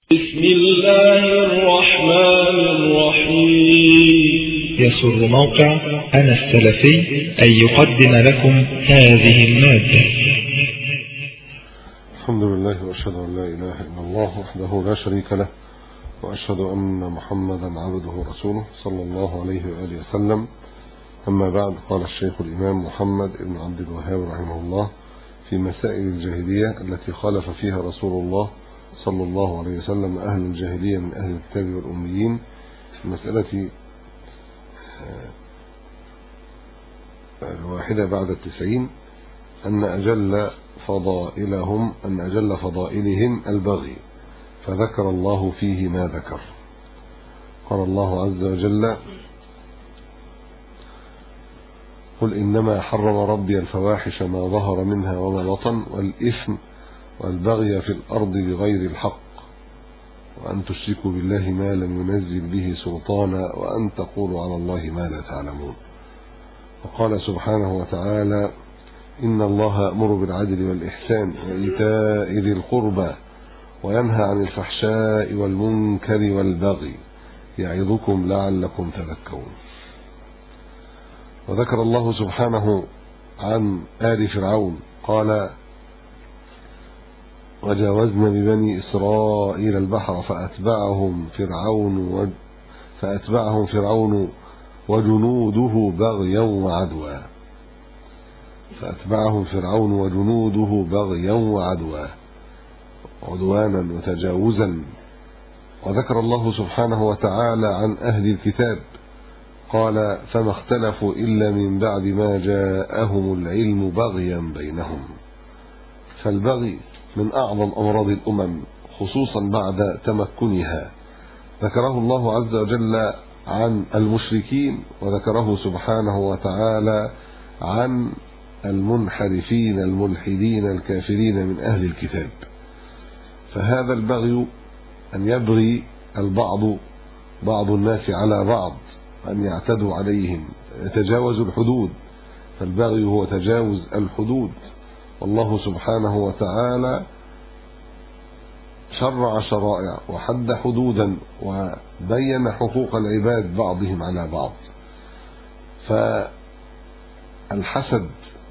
بسم الله الرحمن الرحيم. يسر موقع أنا السلفي أن يقدم لكم هذه المادة. الحمد لله وأشهد أن لا إله إلا الله وحده لا شريك له، وأشهد أن محمدا عبده ورسوله صلى الله عليه وآله وسلم. أما بعد، قال الشيخ الإمام محمد بن عبد الوهاب رحمه الله في مسائل الجاهلية التي خالف فيها رسول الله صلى الله عليه وسلم أهل الجاهلية من أهل الكتاب والأميين، في المسألة 191 أن أجل فضائلهم البغي، فذكر الله فيه ما ذكر. قال الله عز وجل: قل إنما حرم ربي الفواحش ما ظهر منها وما بطن والإثم والبغي في الأرض بغير الحق وأن تشركوا بالله ما لم ينزل به سلطانا وأن تقولوا على الله ما لا تعلمون. وقال سبحانه وتعالى: إن الله يأمر بالعدل والإحسان وإيتاء ذي القربى وينهى عن الفحشاء والمنكر والبغي يعظكم لعلكم تذكرون. وذكر الله سبحانه عن آل فرعون قال: وجاوزنا ببني إسرائيل البحر فأتبعهم فرعون وجنوده بغيا وعدوا عدوانا وتجاوزا. وذكر الله سبحانه وتعالى عن أهل الكتاب قال: فما اختلفوا إلا من بعد ما جاءهم العلم بغيا بينهم. فالبغي من أعظم أمراض الأمم، خصوصا بعد تمكنها. ذكره الله عز وجل عن المشركين، وذكره سبحانه وتعالى عن المنحرفين الملحدين الكافرين من أهل الكتاب. فهذا البغي أن يبغي بعض الناس على بعض، أن يعتدوا عليهم، يتجاوزوا الحدود. فالبغي هو تجاوز الحدود، والله سبحانه وتعالى شرع شرائع وحد حدودا وبين حقوق العباد بعضهم على بعض. فالحسد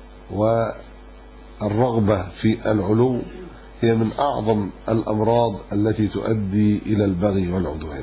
والرغبة في العلو هي من أعظم الأمراض التي تؤدي إلى البغي والعدوان،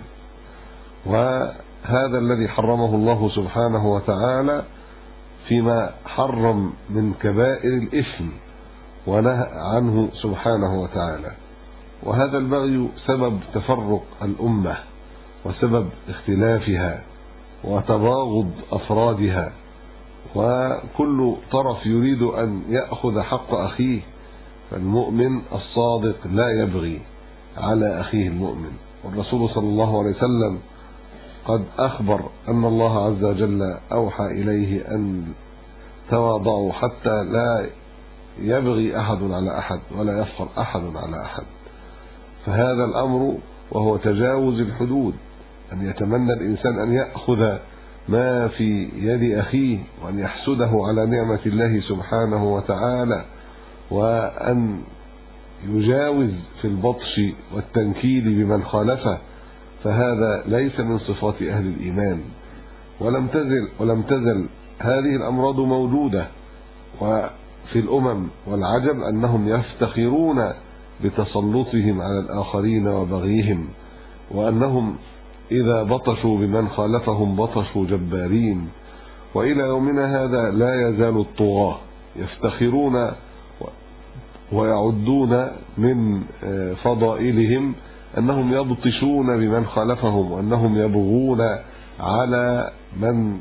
وهذا الذي حرمه الله سبحانه وتعالى فيما حرم من كبائر الإثم ونهى عنه سبحانه وتعالى. وهذا البغي سبب تفرق الأمة وسبب اختلافها وتباغض أفرادها، وكل طرف يريد أن يأخذ حق أخيه. فالمؤمن الصادق لا يبغي على أخيه المؤمن. والرسول صلى الله عليه وسلم قد أخبر أن الله عز وجل أوحى إليه أن تواضعوا حتى لا يبغي أحد على أحد ولا يفخر أحد على أحد. فهذا الأمر وهو تجاوز الحدود، أن يتمنى الإنسان أن يأخذ ما في يد أخيه وأن يحسده على نعمة الله سبحانه وتعالى، وأن يجاوز في البطش والتنكيل بمن خالفه. فهذا ليس من صفات أهل الإيمان. ولم تزل هذه الأمراض موجودة وفي الأمم، والعجب أنهم يفتخرون بتسلطهم على الآخرين وبغيهم، وأنهم إذا بطشوا بمن خالفهم بطشوا جبارين. وإلى يومنا هذا لا يزال الطغاة يفتخرون ويعدون من فضائلهم أنهم يبطشون بمن خالفهم، وأنهم يبغون على من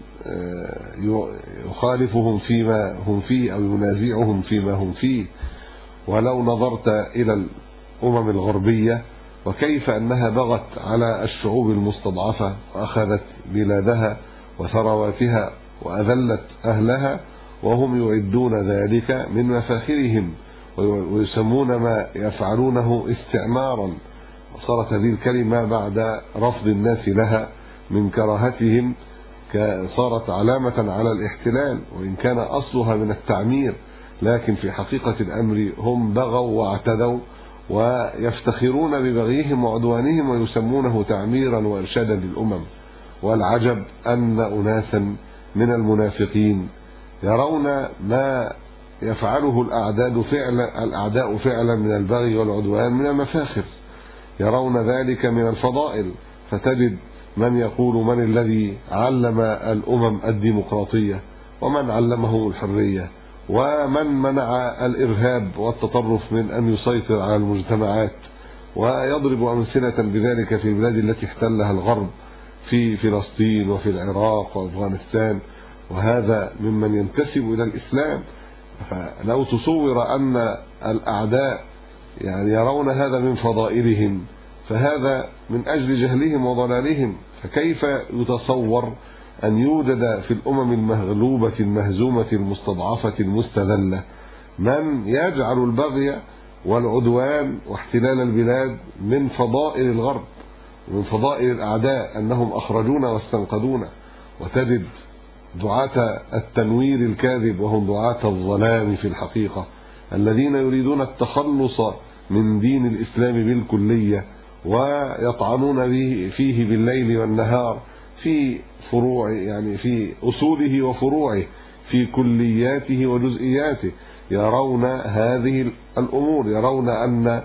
يخالفهم فيما هم فيه أو ينازعهم فيما هم فيه. ولو نظرت إلى الأمم الغربية وكيف أنها بغت على الشعوب المستضعفة وأخذت بلادها وثرواتها وأذلت أهلها، وهم يعدون ذلك من مفاخرهم ويسمون ما يفعلونه استعمارا. وصارت هذه الكلمة بعد رفض الناس لها من كراهتهم صارت علامة على الاحتلال، وإن كان أصلها من التعمير، لكن في حقيقة الأمر هم بغوا واعتدوا ويفتخرون ببغيهم وعدوانهم ويسمونه تعميرا وإرشادا للأمم. والعجب أن أناسا من المنافقين يرون ما يفعله الأعداء فعلا من البغي والعدوان من المفاخر، يرون ذلك من الفضائل. فتجد من يقول من الذي علم الأمم الديمقراطية، ومن علمه الحرية، ومن منع الإرهاب والتطرف من أن يسيطر على المجتمعات، ويضرب أمثلة بذلك في البلاد التي احتلها الغرب في فلسطين وفي العراق وأفغانستان، وهذا ممن ينتسب إلى الإسلام. فلو تصور أن الأعداء يعني يرون هذا من فضائلهم، فهذا من أجل جهلهم وضلالهم. فكيف يتصور أن يوجد في الأمم المغلوبة المهزومة المستضعفة المستذلة من يجعل البغي والعدوان واحتلال البلاد من فضائل الغرب ومن فضائل الأعداء، أنهم أخرجونا واستنقذونا؟ وتجد دعاة التنوير الكاذب وهم دعاة الظلام في الحقيقة، الذين يريدون التخلص من دين الإسلام بالكلية، ويطعنون فيه بالليل والنهار في فروع، يعني في أصوله وفروعه، في كلياته وجزئياته. يرون هذه الأمور، يرون أن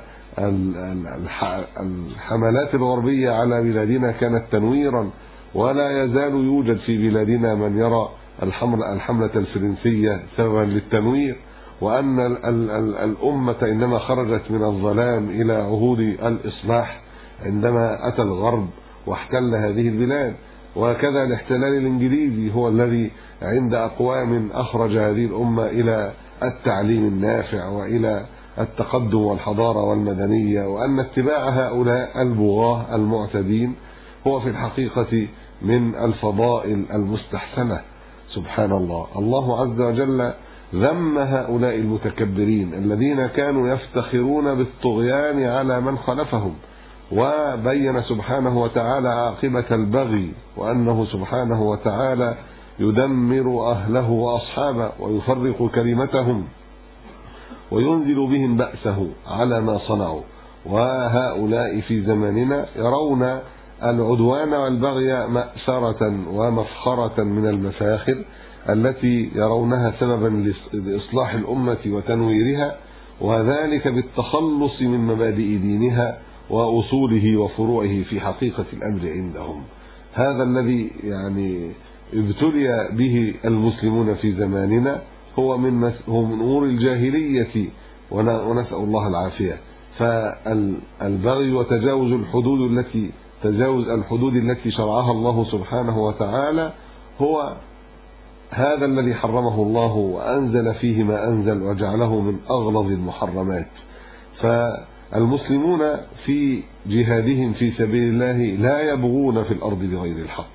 الحملات الغربية على بلادنا كانت تنويرا، ولا يزال يوجد في بلادنا من يرى الحملة الفرنسية سببا للتنوير، وأن الأمة إنما خرجت من الظلام إلى عهود الإصلاح عندما أتى الغرب واحتل هذه البلاد. وكذا الاحتلال الإنجليزي هو الذي عند أقوام أخرج هذه الأمة إلى التعليم النافع وإلى التقدم والحضارة والمدنية، وأن اتباع هؤلاء البغاة المعتدين هو في الحقيقة من الفضائل المستحسنة. سبحان الله. الله عز وجل ذم هؤلاء المتكبرين الذين كانوا يفتخرون بالطغيان على من خلفهم، وبين سبحانه وتعالى عاقبة البغي، وأنه سبحانه وتعالى يدمر أهله وأصحابه ويفرق كلمتهم وينزل بهم بأسه على ما صنعوا. وهؤلاء في زماننا يرون العدوان والبغي مأسرة ومفخرة من المفاخر التي يرونها سببا لإصلاح الأمة وتنويرها، وذلك بالتخلص من مبادئ دينها وأصوله وفروعه في حقيقة الأمر عندهم. هذا الذي يعني ابتلي به المسلمون في زماننا هو من أمور الجاهلية، ونسأل الله العافية. فالبغي وتجاوز الحدود التي شرعها الله سبحانه وتعالى هو هذا الذي حرمه الله وأنزل فيه ما أنزل وجعله من أغلظ المحرمات. فالمسلمون في جهادهم في سبيل الله لا يبغون في الأرض بغير الحق،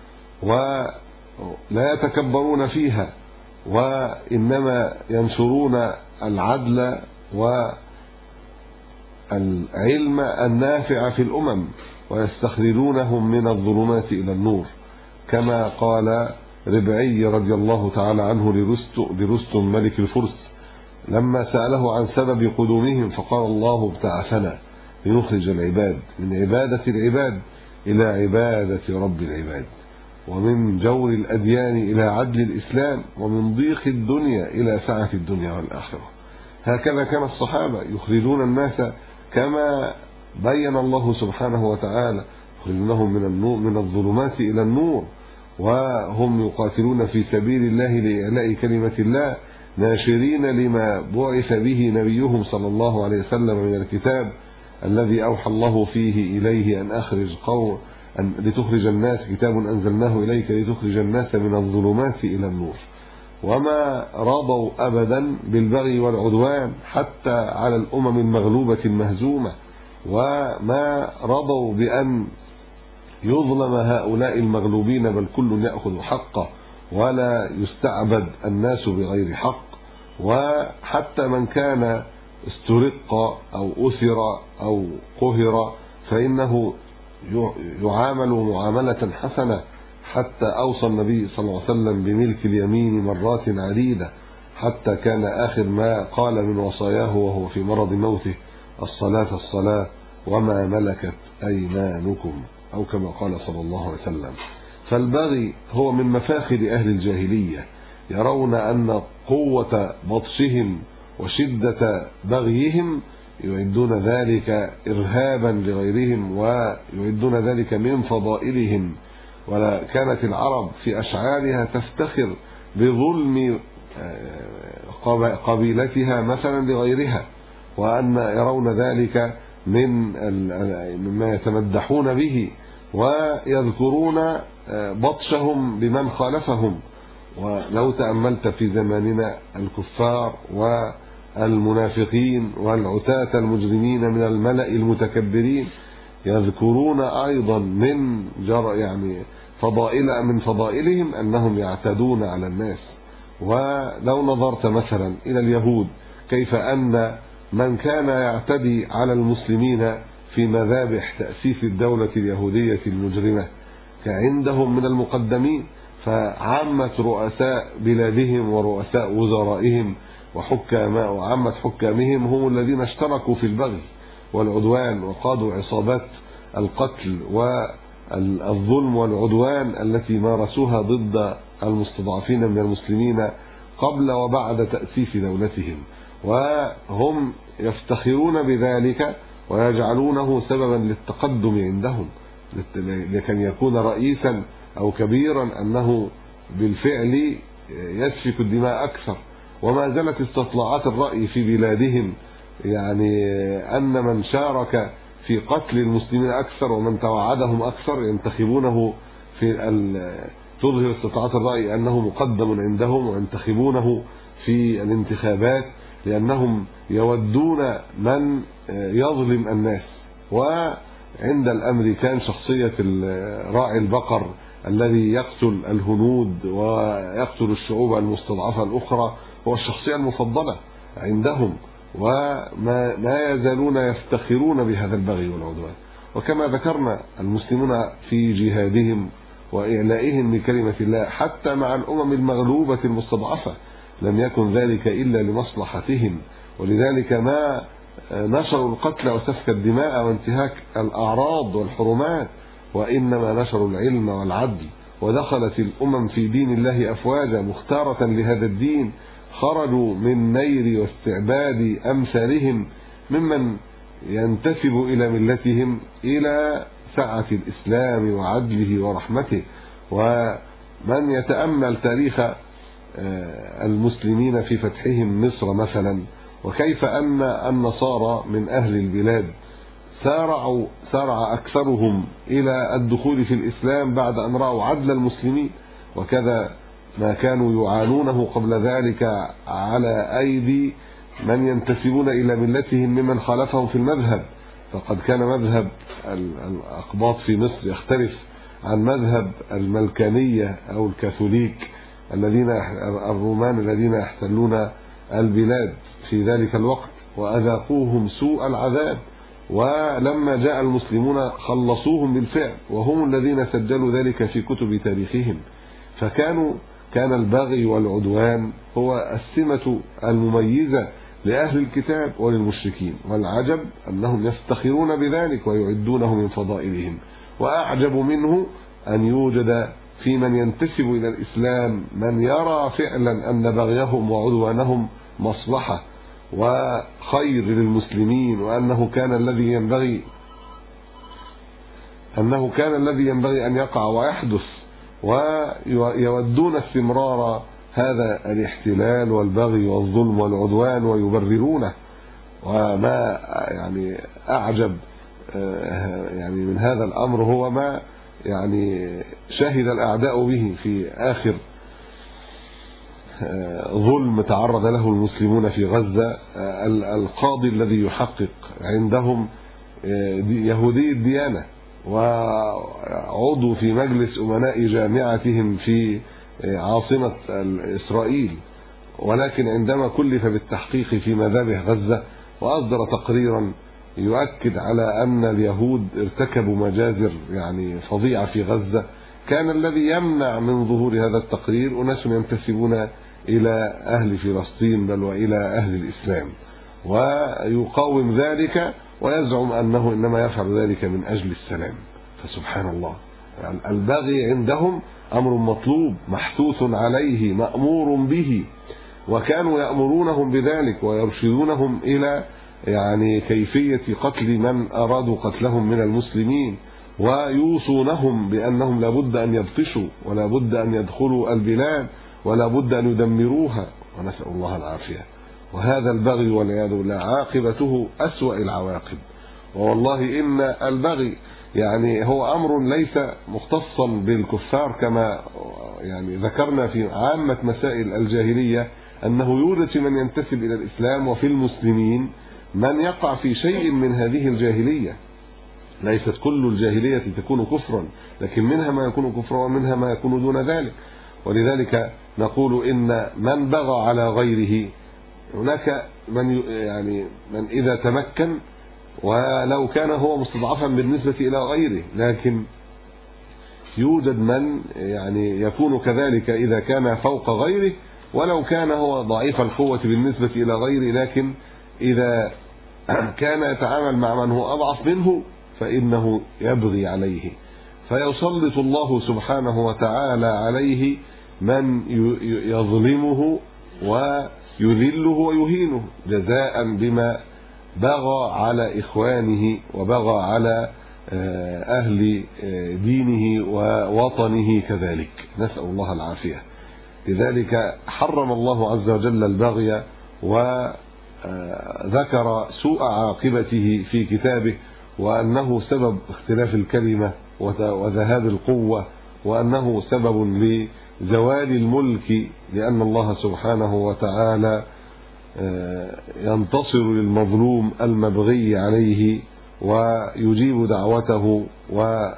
ولا يتكبرون فيها، وإنما ينشرون العدل والعلم النافع في الأمم، ويستخرجونهم من الظلمات إلى النور، كما قال ربعي رضي الله تعالى عنه لرستم ملك الفرس لما سأله عن سبب قدومهم، فقال: الله ابتعثنا لنخرج العباد من عبادة العباد إلى عبادة رب العباد، ومن جور الأديان إلى عدل الإسلام، ومن ضيق الدنيا إلى سعة الدنيا والآخرة. هكذا كان الصحابة يخرجون الناس كما بين الله سبحانه وتعالى، يخرجونهم من الظلمات إلى النور، وهم يقاتلون في سبيل الله لإعلاء كلمة الله، ناشرين لما بعث به نبيهم صلى الله عليه وسلم من الكتاب الذي أوحى الله فيه إليه لتخرج الناس، كتاب أنزلناه إليك لتخرج الناس من الظلمات إلى النور. وما رضوا أبدا بالبغي والعدوان حتى على الأمم المغلوبة المهزومة، وما رضوا بأن يظلم هؤلاء المغلوبين، بل كل يأخذ حقه ولا يستعبد الناس بغير حق. وحتى من كان استرق أو أسر أو قهر فإنه يعامل معاملة حسنة، حتى أوصى النبي صلى الله عليه وسلم بملك اليمين مرات عديدة، حتى كان آخر ما قال من وصاياه وهو في مرض موته: الصلاة الصلاة وما ملكت أيمانكم، أو كما قال صلى الله عليه وسلم. فالبغي هو من مفاخر أهل الجاهلية، يرون أن قوة بطشهم وشدة بغيهم يعدون ذلك إرهابا لغيرهم ويعدون ذلك من فضائلهم. وكانت العرب في أشعارها تفتخر بظلم قبيلتها مثلا لغيرها، وأن يرون ذلك مما يتمدحون به، ويذكرون بطشهم بمن خالفهم. ولو تأملت في زماننا الكفار والمنافقين والعتاة المجرمين من الملأ المتكبرين يذكرون أيضا من فضائلهم أنهم يعتدون على الناس. ولو نظرت مثلا إلى اليهود، كيف أن من كان يعتدي على المسلمين في مذابح تأسيس الدولة اليهودية المجرمة كعندهم من المقدمين، فعامة رؤساء بلادهم ورؤساء وزرائهم وعامة حكامهم هم الذين اشتركوا في البغي والعدوان وقادوا عصابات القتل والظلم والعدوان التي مارسوها ضد المستضعفين من المسلمين قبل وبعد تأسيس دولتهم. وهم يفتخرون بذلك ويجعلونه سببا للتقدم عندهم، لكن يكون رئيسا أو كبيرا أنه بالفعل يسفك الدماء أكثر. وما زالت استطلاعات الرأي في بلادهم أن من شارك في قتل المسلمين أكثر ومن توعدهم أكثر ينتخبونه تظهر استطلاعات الرأي أنه مقدم عندهم وينتخبونه في الانتخابات، لأنهم يودون من يظلم الناس. وعند الأمريكان شخصية راعي البقر الذي يقتل الهنود ويقتل الشعوب المستضعفة الأخرى هو الشخصية المفضلة عندهم، وما يزالون يفتخرون بهذا البغي والعدوان. وكما ذكرنا المسلمون في جهادهم وإعلائهم لكلمة الله حتى مع الأمم المغلوبة المستضعفة لم يكن ذلك إلا لمصلحتهم، ولذلك ما نشروا القتل وسفك الدماء وانتهاك الأعراض والحرمات، وإنما نشروا العلم والعدل. ودخلت الأمم في دين الله أفواجا مختارة لهذا الدين، خرجوا من نير واستعباد أمثالهم ممن ينتسب إلى ملتهم إلى سعة الإسلام وعدله ورحمته. ومن يتأمل تاريخ المسلمين في فتحهم مصر مثلا، وكيف أن النصارى من أهل البلاد سارع أكثرهم إلى الدخول في الإسلام بعد أن رأوا عدل المسلمين، وكذا ما كانوا يعانونه قبل ذلك على أيدي من ينتسبون إلى ملتهم ممن خالفهم في المذهب. فقد كان مذهب الأقباط في مصر يختلف عن مذهب الملكانية أو الكاثوليك الرومان الذين يحتلون البلاد في ذلك الوقت، وأذاقوهم سوء العذاب. ولما جاء المسلمون خلصوهم بالفعل، وهم الذين سجلوا ذلك في كتب تاريخهم. كان البغي والعدوان هو السمة المميزة لأهل الكتاب وللمشركين، والعجب أنهم يفتخرون بذلك ويعدونه من فضائلهم. وأعجب منه أن يوجد في من ينتسب إلى الإسلام من يرى فعلا أن بغيهم وعدوانهم مصلحة وخير للمسلمين، وأنه كان الذي ينبغي أن يقع ويحدث، ويودون استمرار هذا الاحتلال والبغي والظلم والعدوان ويبررونه. وما أعجب من هذا الأمر هو ما شهد الأعداء به في آخر ظلم تعرض له المسلمون في غزة. القاضي الذي يحقق عندهم يهودي الديانة وعضو في مجلس أمناء جامعتهم في عاصمة إسرائيل، ولكن عندما كلف بالتحقيق في مذابح غزة وأصدر تقريرا يؤكد على أن اليهود ارتكبوا مجازر فظيعة في غزة، كان الذي يمنع من ظهور هذا التقرير أناس ينتسبون إلى أهل فلسطين بل وإلى أهل الإسلام. ويقاوم ذلك ويزعم أنه إنما يفعل ذلك من أجل السلام. فسبحان الله، يعني البغي عندهم أمر مطلوب محثوث عليه مأمور به، وكانوا يأمرونهم بذلك ويرشدونهم إلى يعني كيفية قتل من أرادوا قتلهم من المسلمين، ويوصونهم بأنهم لابد أن يبطشوا ولا بد أن يدخلوا البلاد ولا بد أن يدمروها، ونسأل الله العافية. وهذا البغي والعياذ بالله عاقبته أسوأ العواقب. والله إن البغي يعني هو أمر ليس مختصا بالكفار، كما يعني ذكرنا في عامة مسائل الجاهلية أنه يوجد في من ينتسب إلى الإسلام وفي المسلمين من يقع في شيء من هذه الجاهلية. ليست كل الجاهلية تكون كفرا، لكن منها ما يكون كفرا ومنها ما يكون دون ذلك. ولذلك نقول إن من بغى على غيره، هناك من إذا تمكن ولو كان هو مستضعفا بالنسبة إلى غيره، لكن يوجد من يعني يكون كذلك إذا كان فوق غيره ولو كان هو ضعيف القوة بالنسبة إلى غيره، لكن إذا كان يتعامل مع من هو أضعف منه فإنه يبغي عليه، فيسلط الله سبحانه وتعالى عليه من يظلمه ويذله ويهينه جزاء بما بغى على إخوانه وبغى على أهل دينه ووطنه كذلك، نسأل الله العافية. لذلك حرم الله عز وجل البغي وذكر سوء عاقبته في كتابه، وأنه سبب اختلاف الكلمة وذهاب القوة، وأنه سبب لزوال الملك، لأن الله سبحانه وتعالى ينتصر للمظلوم المبغي عليه ويجيب دعوته، وهو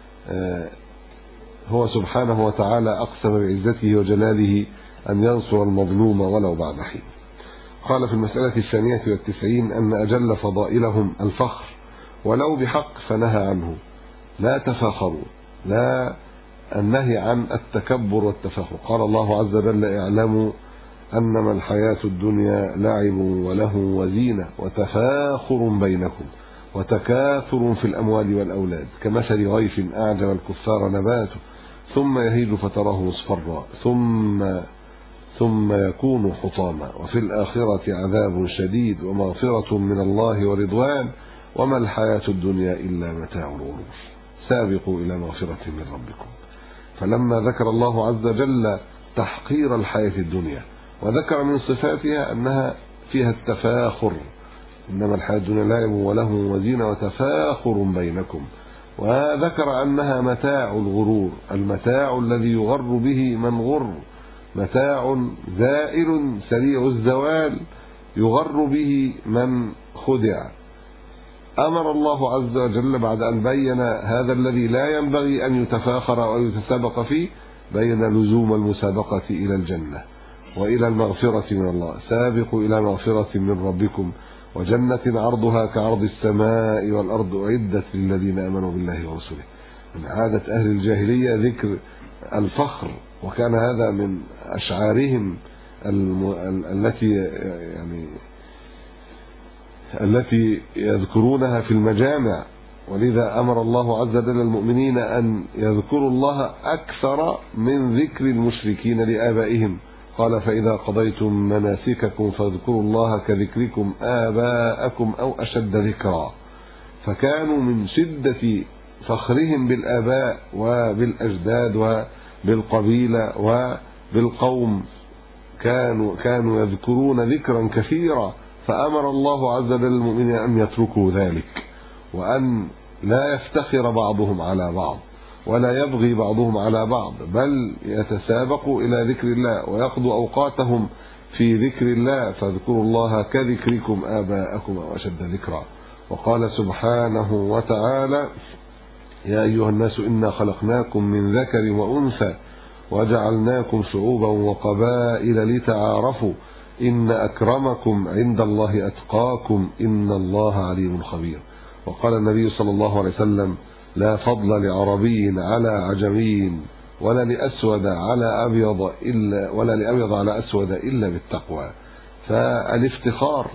سبحانه وتعالى أقسم بعزته وجلاله أن ينصر المظلوم ولو بعد حين. قال في المسألة 92 أن أجل فضائلهم الفخر ولو بحق فنهى عنه، لا تفاخروا، لا النهي عن التكبر والتفاخر. قال الله عز وجل اعلموا أنما الحياة الدنيا لعب وله وزينة وتفاخر بينكم وتكاثر في الأموال والأولاد كمثل غيث أعجب الكفار نباته ثم يهيج فتراه مصفرا ثم يكون حطاما وفي الآخرة عذاب شديد ومغفرة من الله ورضوان وما الحياة الدنيا إلا متاع الغرور سابقوا إلى مغفرة من ربكم. فلما ذكر الله عز وجل تحقير الحياة الدنيا وذكر من صفاتها أنها فيها التفاخر، إنما الحياة الدنيا لعب وله وزينة وتفاخر بينكم، وذكر أنها متاع الغرور، المتاع الذي يغر به من غر، متاع زائل سريع الزوال يغر به من خدع. أمر الله عز وجل بعد أن بين هذا الذي لا ينبغي أن يتفاخر أو يتسابق فيه، بين لزوم المسابقة إلى الجنة وإلى المغفرة من الله، سابقوا إلى مغفرة من ربكم وجنة عرضها كعرض السماء والأرض أعدت للذين آمنوا بالله ورسوله. من عادة أهل الجاهلية ذكر الفخر، وكان هذا من أشعارهم التي يذكرونها في المجامع. ولذا أمر الله عز وجل المؤمنين أن يذكروا الله أكثر من ذكر المشركين لآبائهم. قال فإذا قضيتم مناسككم فاذكروا الله كذكركم آباءكم أو أشد ذكرا. فكانوا من شدة فخرهم بالآباء وبالأجداد وبالقبيلة وبالقوم كانوا يذكرون ذكرا كثيرا، فأمر الله عز وجل المؤمنين أن يتركوا ذلك، وأن لا يفتخر بعضهم على بعض ولا يبغي بعضهم على بعض، بل يتسابقوا إلى ذكر الله ويقضوا أوقاتهم في ذكر الله، فاذكروا الله كذكركم آباءكم أو أشد ذكرا. وقال سبحانه وتعالى يا أيها الناس إنا خلقناكم من ذكر وأنثى وجعلناكم شعوبا وقبائل لتعارفوا إن أكرمكم عند الله أتقاكم إن الله عليم خبير. وقال النبي صلى الله عليه وسلم لا فضل لعربي على عجمي ولا لأسود على أبيض على أسود إلا بالتقوى. فالافتخار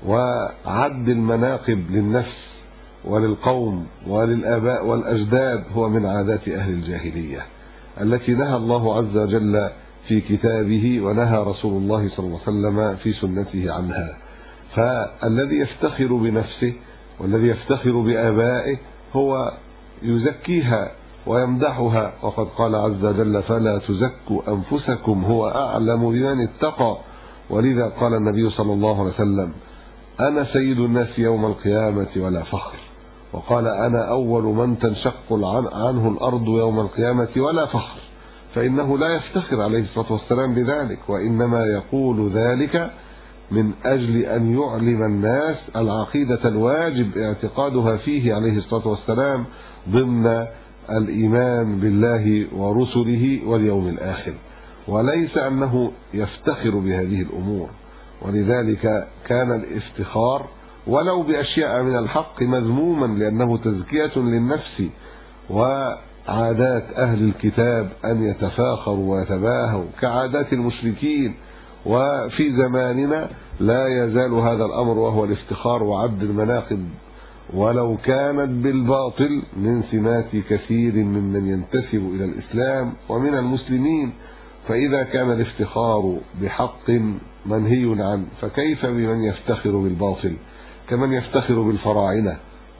وعد المناقب للنفس وللقوم وللآباء والأجداد هو من عادات أهل الجاهلية التي نهى الله عز وجل في كتابه ونهى رسول الله صلى الله عليه وسلم في سنته عنها. فالذي يفتخر بنفسه والذي يفتخر بآبائه هو يزكيها ويمدحها، وقد قال عز وجل: فلا تزكوا أنفسكم هو أعلم بمن اتقى. ولذا قال النبي صلى الله عليه وسلم: أنا سيد الناس يوم القيامة ولا فخر. وقال: أنا أول من تنشق عنه الأرض يوم القيامة ولا فخر. فإنه لا يفتخر عليه الصلاة والسلام بذلك، وإنما يقول ذلك من أجل أن يعلم الناس العقيدة الواجب اعتقادها فيه عليه الصلاة والسلام ضمن الإيمان بالله ورسله واليوم الآخر، وليس أنه يفتخر بهذه الأمور. ولذلك كان الافتخار ولو بأشياء من الحق مذموما، لأنه تزكية للنفس. وعادات أهل الكتاب أن يتفاخروا ويتباهوا كعادات المشركين، وفي زماننا لا يزال هذا الأمر وهو الافتخار وعد المناقب ولو كانت بالباطل من سمات كثير ممن ينتسب إلى الإسلام ومن المسلمين. فإذا كان الافتخار بحق منهي عنه فكيف بمن يفتخر بالباطل، كمن يفتخر بالفراعنة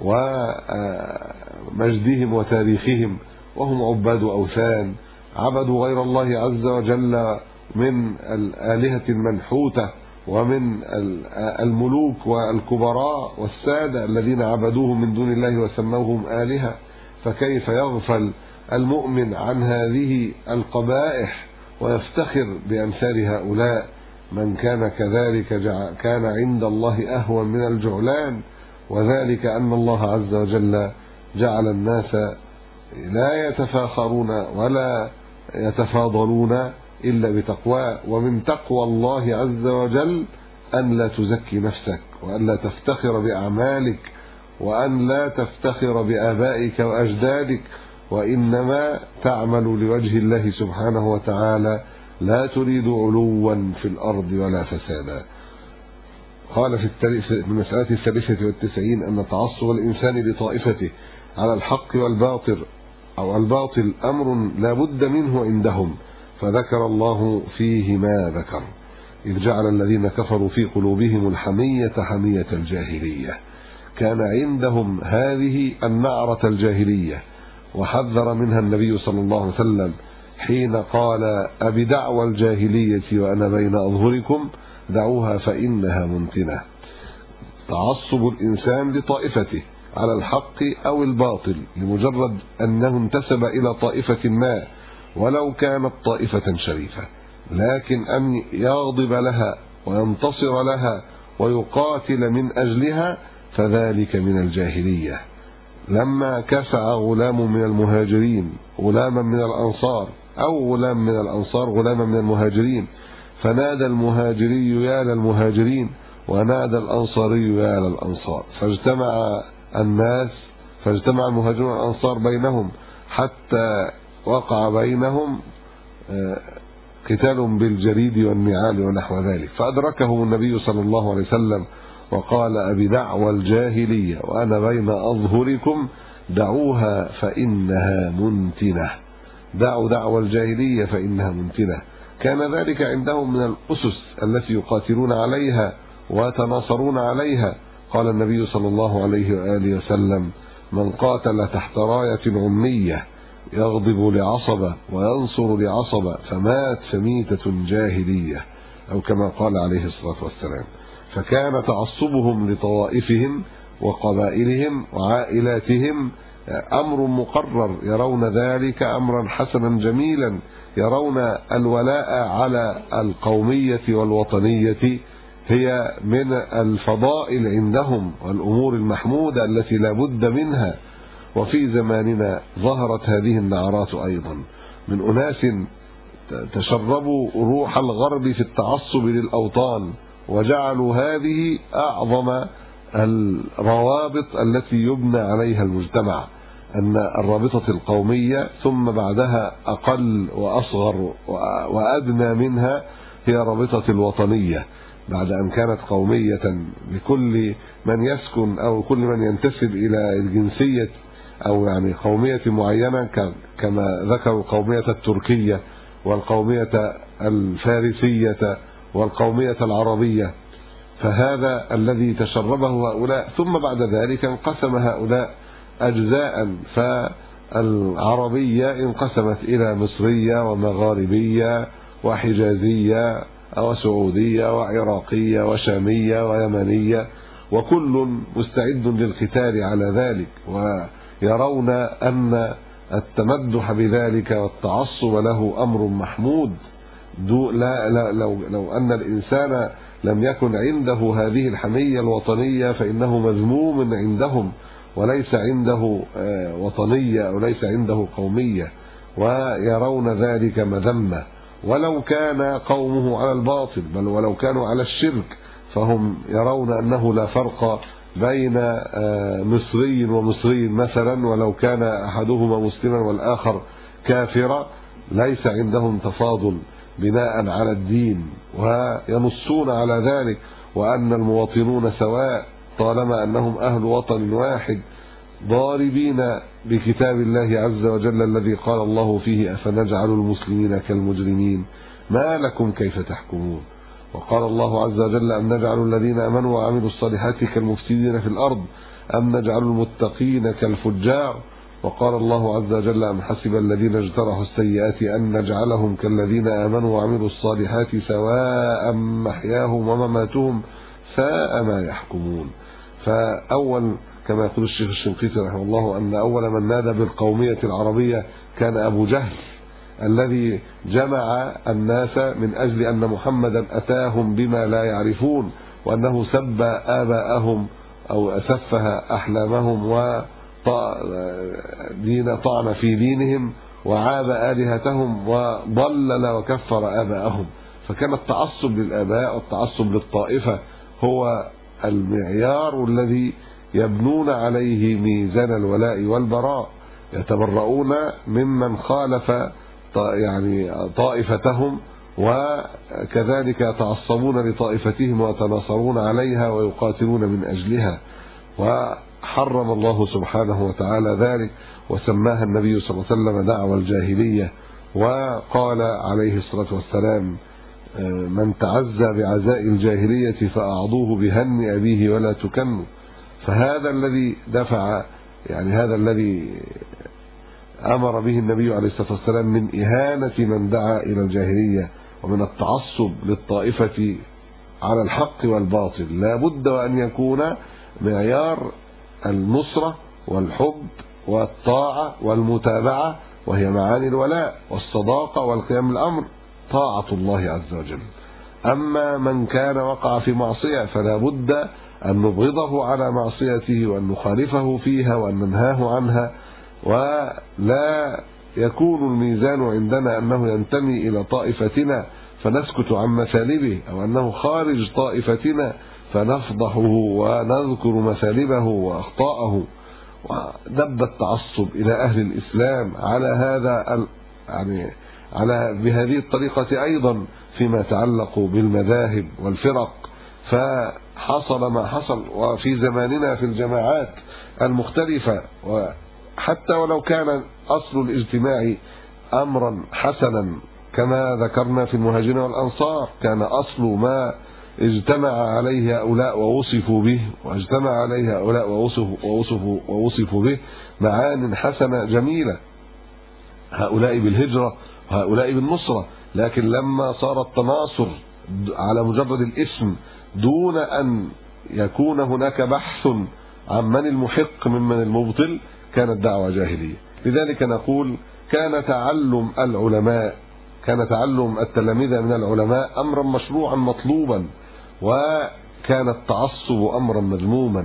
ومجدهم وتاريخهم وهم عباد أوثان، عبدوا غير الله عز وجل من الآلهة المنحوتة ومن الملوك والكبراء والسادة الذين عبدوهم من دون الله وسموهم آلهة. فكيف يغفل المؤمن عن هذه القبائح ويفتخر بأمثال هؤلاء؟ من كان كذلك كان عند الله أهون من الجعلان، وذلك أن الله عز وجل جعل الناس لا يتفاخرون ولا يتفاضلون إلا بتقوى. ومن تقوى الله عز وجل أن لا تزكي نفسك، وأن لا تفتخر بأعمالك، وأن لا تفتخر بآبائك وأجدادك، وإنما تعمل لوجه الله سبحانه وتعالى، لا تريد علوا في الأرض ولا فسادا. قال في المسألة 93 أن تعصب الإنسان لطائفته على الحق والباطل أو الباطل أمر لا بد منه عندهم، فذكر الله فيه ما ذكر: إذ جعل الذين كفروا في قلوبهم الحمية حمية الجاهلية. كان عندهم هذه النعرة الجاهلية، وحذر منها النبي صلى الله عليه وسلم حين قال: أبدعوى الجاهلية وأنا بين أظهركم دعوها فإنها منتنة. تعصب الإنسان لطائفته على الحق أو الباطل لمجرد أنه انتسب إلى طائفة ما ولو كانت طائفة شريفة، لكن أن يغضب لها وينتصر لها ويقاتل من أجلها فذلك من الجاهلية. لما كسع غلام من المهاجرين غلاما من الأنصار، أو غلام من الأنصار غلاما من المهاجرين، فنادى المهاجري يا للمهاجرين ونادى الأنصاري يا للأنصار، فاجتمع المهاجرون والأنصار بينهم حتى وقع بينهم قتال بالجريد والنعال ونحو ذلك، فأدركهم النبي صلى الله عليه وسلم وقال: أبدعوى الجاهلية وأنا بين أظهركم دعوها فإنها منتنة. دعوا دعوى الجاهلية فإنها منتنة. كان ذلك عندهم من الأسس التي يقاتلون عليها ويتناصرون عليها. قال النبي صلى الله عليه وآله وسلم: من قاتل تحت راية عمية يغضب لعصبة وينصر لعصبة فمات فميتة جاهلية، أو كما قال عليه الصلاة والسلام. فكان تعصبهم لطوائفهم وقبائلهم وعائلاتهم أمر مقرر، يرون ذلك أمرا حسنا جميلا، يرون الولاء على القومية والوطنية هي من الفضائل عندهم والأمور المحمودة التي لا بد منها. وفي زماننا ظهرت هذه النعرات أيضا من أناس تشربوا روح الغرب في التعصب للأوطان، وجعلوا هذه أعظم الروابط التي يبنى عليها المجتمع، أن الرابطة القومية ثم بعدها أقل وأصغر وأدنى منها هي رابطة الوطنية. بعد أن كانت قومية لكل من يسكن أو كل من ينتسب إلى الجنسية أو يعني قومية معينة، كما ذكروا القومية التركية والقومية الفارسية والقومية العربية، فهذا الذي تشربه هؤلاء. ثم بعد ذلك انقسم هؤلاء أجزاء، فالعربية انقسمت إلى مصرية ومغاربية وحجازية وسعودية وعراقية وشامية ويمنية، وكل مستعد للقتال على ذلك، ويرون أن التمدح بذلك والتعصب له أمر محمود. لو أن الإنسان لم يكن عنده هذه الحمية الوطنية فإنه مذموم عندهم، وليس عنده وطنية أو ليس عنده قومية، ويرون ذلك مذمة، ولو كان قومه على الباطل بل ولو كانوا على الشرك، فهم يرون أنه لا فرق بين مصري ومصري مثلا، ولو كان أحدهما مسلما والآخر كافرا، ليس عندهم تفاضل بناء على الدين، وينصون على ذلك، وأن المواطنون سواء طالما أنهم أهل وطن واحد ضاربين بكتاب الله عز وجل الذي قال الله فيه: أفنجعل المسلمين كالمجرمين ما لكم كيف تحكمون. وقال الله عز وجل: أم نجعل الذين آمنوا وعملوا الصالحات كالمفسدين في الأرض أم نجعل المتقين كالفجار. وقال الله عز وجل: أم حسب الذين اجترحوا السيئات أن نجعلهم كالذين آمنوا وعملوا الصالحات سواء محياهم ومماتهم ساء ما يحكمون. فأول كما يقول الشيخ الشنقيطي رحمه الله أن أول من نادى بالقومية العربية كان أبو جهل، الذي جمع الناس من أجل أن محمدا أتاهم بما لا يعرفون، وأنه سب آباءهم أو سفه أحلامهم طعن في دينهم وعاب آلهتهم وضلل وكفر آباءهم. فكان التعصب للآباء والتعصب للطائفة هو المعيار الذي يبنون عليه ميزان الولاء والبراء، يتبرؤون ممن خالف يعني طائفتهم، وكذلك يتعصبون لطائفتهم ويتناصرون عليها ويقاتلون من أجلها. وحرم الله سبحانه وتعالى ذلك، وسماها النبي صلى الله عليه وسلم دعوى الجاهلية، وقال عليه الصلاة والسلام: من تعزى بعزاء الجاهلية فأعضوه بهن أبيه ولا تكنوا. فهذا الذي دفع يعني هذا الذي أمر به النبي عليه الصلاة والسلام من إهانة من دعا إلى الجاهلية ومن التعصب للطائفة على الحق والباطل، لا بد وأن يكون معيار النصرة والحب والطاعة والمتابعة، وهي معاني الولاء والصداقة والقيام بالأمر، طاعة الله عز وجل. أما من كان وقع في معصية فلا بد أن نبغضه على معصيته وأن نخالفه فيها وأن ننهاه عنها، ولا يكون الميزان عندنا أنه ينتمي إلى طائفتنا فنسكت عن مثالبه، أو أنه خارج طائفتنا فنفضحه ونذكر مثالبه وأخطاءه. ودب التعصب إلى أهل الإسلام على هذا يعني بهذه الطريقة أيضا فيما يتعلق بالمذاهب والفرق، فحصل ما حصل. وفي زماننا في الجماعات المختلفة، وحتى ولو كان أصل الاجتماع أمرا حسنا كما ذكرنا في المهاجرين والأنصار، كان أصل ما اجتمع عليه هؤلاء ووصفوا به، واجتمع عليه هؤلاء ووصفوا به معان حسنة جميلة، هؤلاء بالهجرة وهؤلاء بالنصرة. لكن لما صار التناصر على مجرد الاسم دون أن يكون هناك بحث عن من المحق ممن المبطل، كانت دعوة جاهلية. لذلك نقول كان تعلم التلاميذ من العلماء أمرا مشروعا مطلوبا، وكان التعصب أمرا مذموما.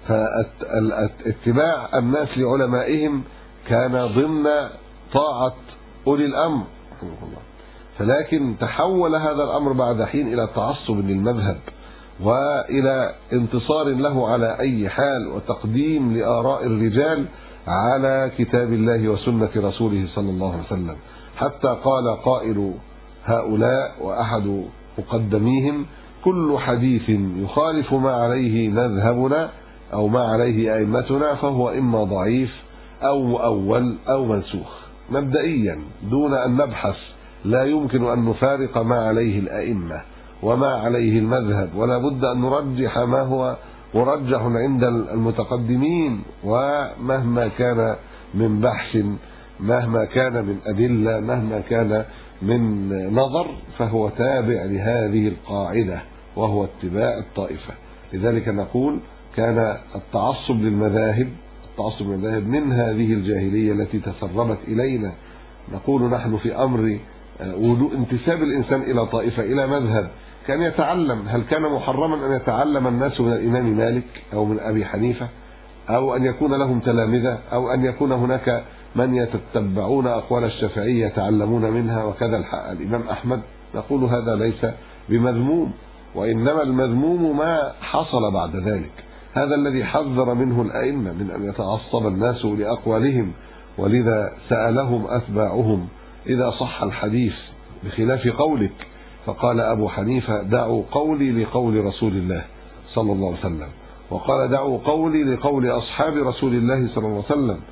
فاتباع الناس لعلمائهم كان ضمن طاعة أولي الأمر، فلكن تحول هذا الأمر بعد حين إلى تعصب للمذهب وإلى انتصار له على أي حال، وتقديم لآراء الرجال على كتاب الله وسنة رسوله صلى الله عليه وسلم، حتى قال قائل هؤلاء وأحد مقدميهم: كل حديث يخالف ما عليه مذهبنا أو ما عليه أئمتنا فهو إما ضعيف أو مؤول أو منسوخ مبدئيا دون أن نبحث. لا يمكن أن نفارق ما عليه الأئمة وما عليه المذهب، ولا بد أن نرجح ما هو مرجح عند المتقدمين، ومهما كان من بحث، مهما كان من أدلة، مهما كان من نظر، فهو تابع لهذه القاعدة وهو اتباع الطائفة. لذلك نقول كان التعصب للمذاهب من هذه الجاهلية التي تسربت إلينا. نقول نحن في أمر انتساب الإنسان إلى طائفة إلى مذهب كان يتعلم. هل كان محرما أن يتعلم الناس من الإمام مالك أو من أبي حنيفة، أو أن يكون لهم تلامذة، أو أن يكون هناك من يتتبعون أقوال الشافعي يتعلمون منها، وكذا الإمام أحمد؟ نقول هذا ليس بمذموم، وإنما المذموم ما حصل بعد ذلك. هذا الذي حذر منه الأئمة من أن يتعصب الناس لأقوالهم. ولذا سألهم أتباعهم إذا صح الحديث بخلاف قولك، فقال أبو حنيفة دعوا قولي لقول رسول الله صلى الله عليه وسلم، وقال دعوا قولي لقول أصحاب رسول الله صلى الله عليه وسلم،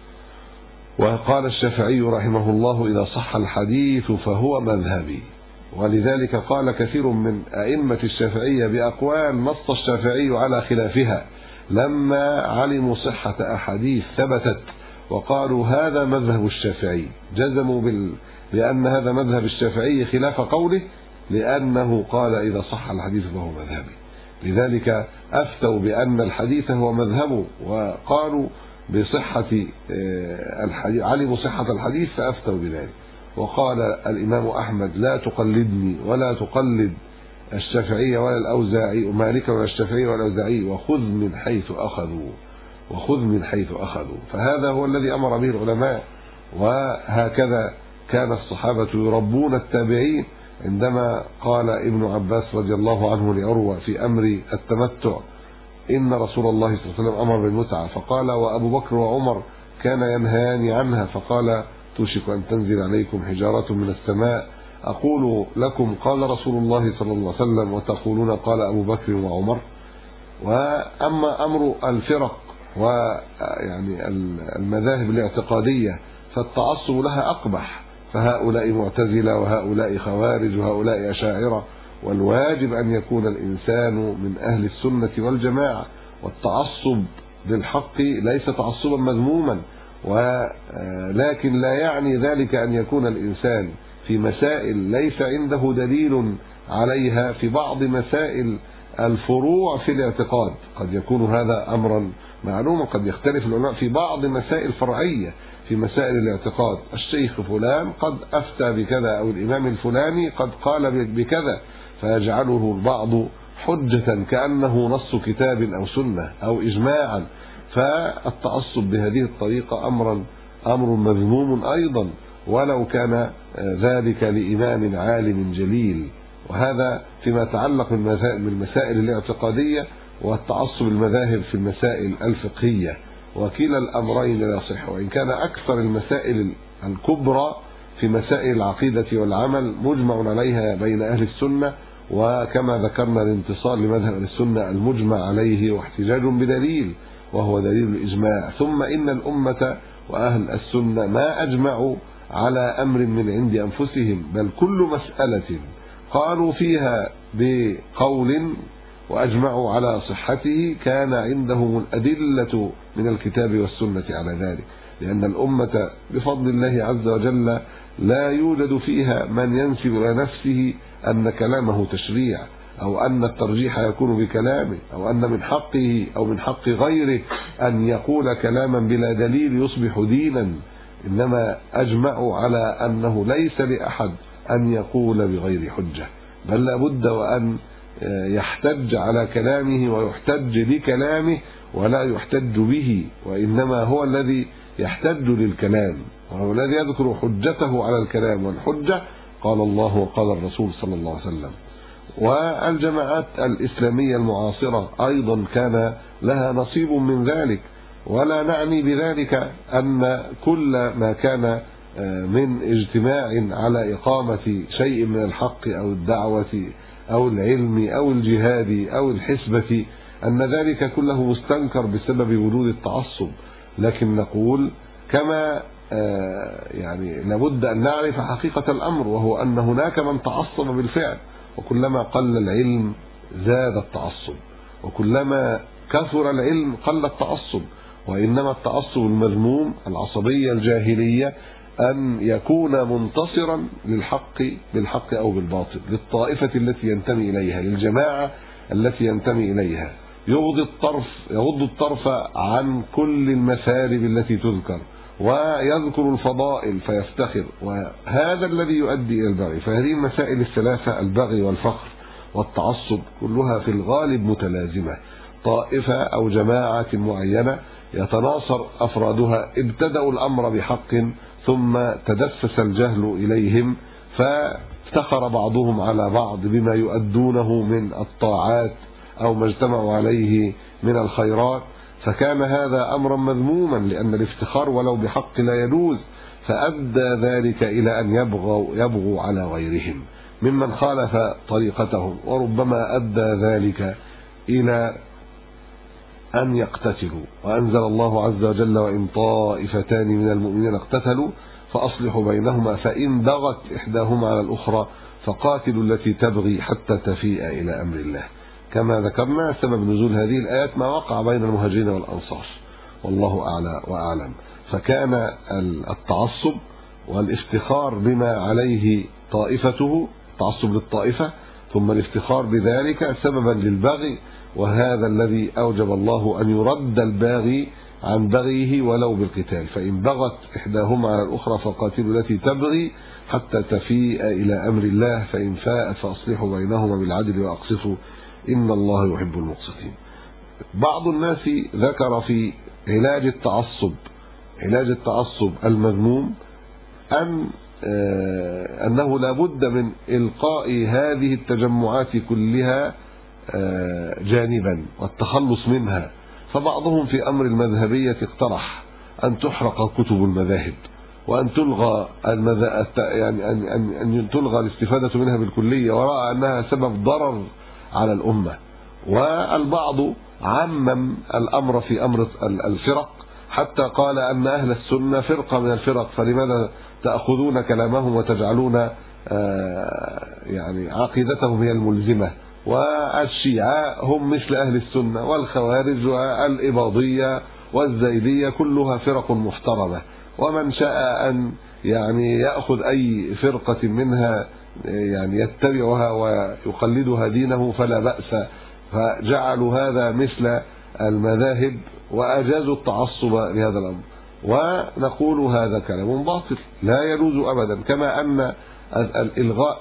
وقال الشافعي رحمه الله إذا صح الحديث فهو مذهبي. ولذلك قال كثير من أئمة الشافعية بأقوال نص الشافعي على خلافها لما علموا صحة أحاديث ثبتت وقالوا هذا مذهب الشافعي، جزموا بأن هذا مذهب الشافعي خلاف قوله، لأنه قال إذا صح الحديث فهو مذهبي. لذلك أفتوا بأن الحديث هو مذهبه، وقالوا بصحة الحديث، علموا صحة الحديث فأفتوا بذلك. وقال الإمام أحمد لا تقلدني ولا تقلد الشافعي ولا الأوزاعي، مالك ولا الشافعي ولا الأوزاعي، وخذ من حيث أخذوا. فهذا هو الذي أمر به العلماء، وهكذا كان الصحابة يربون التابعين. عندما قال ابن عباس رضي الله عنه لعروة في أمر التمتع إن رسول الله صلى الله عليه وسلم أمر بالمتعة، فقال وأبو بكر وعمر كان ينهيان عنها، فقال توشك أن تنزل عليكم حجارة من السماء، أقول لكم قال رسول الله صلى الله عليه وسلم وتقولون قال أبو بكر وعمر. وأما أمر الفرق ويعني المذاهب الاعتقادية فالتعصب لها أقبح، فهؤلاء معتزلة وهؤلاء خوارج وهؤلاء أشاعرة، والواجب أن يكون الإنسان من أهل السنة والجماعة. والتعصب للحق ليس تعصبا مذموما، ولكن لا يعني ذلك أن يكون الإنسان في مسائل ليس عنده دليل عليها، في بعض مسائل الفروع في الاعتقاد قد يكون هذا أمرا معلوما، قد يختلف العلماء في بعض مسائل فرعية في مسائل الاعتقاد، الشيخ فلان قد أفتى بكذا أو الإمام الفلاني قد قال بكذا، فيجعله البعض حجة كأنه نص كتاب أو سنة أو إجماعا. فالتعصب بهذه الطريقة أمر مذموم أيضا، ولو كان ذلك لإمام عالم جليل. وهذا فيما يتعلق بالمسائل الاعتقادية، والتعصب المذاهب في المسائل الفقهية، وكلا الأمرين لا يصح. وإن كان أكثر المسائل الكبرى في مسائل العقيدة والعمل مجمع عليها بين أهل السنة، وكما ذكرنا الانتصار لمذهب السنة المجمع عليه واحتجاج بدليل وهو دليل الإجماع. ثم إن الأمة وأهل السنة ما أجمعوا على أمر من عند أنفسهم، بل كل مسألة قالوا فيها بقول وأجمعوا على صحته كان عندهم الأدلة من الكتاب والسنة على ذلك، لأن الأمة بفضل الله عز وجل لا يوجد فيها من ينسب إلى نفسه أن كلامه تشريع، أو أن الترجيح يكون بكلامه، أو أن من حقه أو من حق غيره أن يقول كلاما بلا دليل يصبح دينا. إنما أجمعوا على أنه ليس لأحد أن يقول بغير حجة، بل لابد وأن يحتج على كلامه ويحتج لكلامه ولا يحتج به، وإنما هو الذي يحتج للكلام، وهو الذي يذكر حجته على الكلام. والحجة قال الله وقال الرسول صلى الله عليه وسلم. والجماعات الإسلامية المعاصرة أيضا كان لها نصيب من ذلك، ولا نعني بذلك أن كل ما كان من اجتماع على إقامة شيء من الحق أو الدعوة أو العلمي أو الجهادي أو الحسبة، أن ذلك كله مستنكر بسبب وجود التعصب. لكن نقول كما يعني لابد أن نعرف حقيقة الأمر، وهو أن هناك من تعصب بالفعل، وكلما قل العلم زاد التعصب، وكلما كثر العلم قل التعصب. وإنما التعصب المذموم العصبية الجاهلية أن يكون منتصرا للحق بالحق أو بالباطل، للطائفة التي ينتمي إليها، للجماعة التي ينتمي إليها، يغض الطرف عن كل المثالب التي تذكر، ويذكر الفضائل فيفتخر، وهذا الذي يؤدي إلى البغي. فهذه المسائل الثلاثة، البغي والفخر والتعصب، كلها في الغالب متلازمة. طائفة أو جماعة معينة يتناصر أفرادها، ابتدأوا الأمر بحق ثم تدسس الجهل إليهم، فافتخر بعضهم على بعض بما يؤدونه من الطاعات أو ما اجتمعوا عليه من الخيرات، فكان هذا أمرا مذموما، لأن الافتخار ولو بحق لا يجوز، فأدى ذلك إلى أن يبغوا على غيرهم ممن خالف طريقتهم، وربما أدى ذلك إلى أن يقتتلوا. وأنزل الله عز وجل: وإن طائفتان من المؤمنين اقتتلوا فأصلحوا بينهما فإن بغت إحداهما على الأخرى فقاتلوا التي تبغي حتى تفيء إلى أمر الله. كما ذكرنا سبب نزول هذه الآيات ما وقع بين المهاجرين والأنصار، والله أعلى وأعلم. فكان التعصب والافتخار بما عليه طائفته، تعصب للطائفة ثم الافتخار بذلك سببا للبغي، وهذا الذي أوجب الله أن يرد الباغي عن بغيه ولو بالقتال. فإن بغت إحداهما على الأخرى فقاتلوا التي تبغي حتى تفيء إلى أمر الله فإن فاءت فأصلحوا بينهما بالعدل وأقسطوا إن الله يحب المقسطين. بعض الناس ذكر في علاج التعصب المذموم أنه لا بد من إلقاء هذه التجمعات كلها جانبا والتخلص منها. فبعضهم في أمر المذهبية اقترح أن تحرق كتب المذاهب، وأن تلغى أن تلغى الاستفادة منها بالكلية، ورأى أنها سبب ضرر على الأمة. والبعض عمم الأمر في أمر الفرق حتى قال أن أهل السنة فرقة من الفرق، فلماذا تأخذون كلامهم وتجعلون عقيدتهم هي الملزمة؟ والشيعة هم مثل أهل السنة، والخوارج والإباضية والزيدية كلها فرق محترمة، ومن شاء أن يأخذ أي فرقة منها يتبعها ويقلدها دينه فلا بأس. فجعلوا هذا مثل المذاهب وأجازوا التعصب لهذا الأمر. ونقول هذا كلام باطل لا يجوز أبدا، كما أن الإلغاء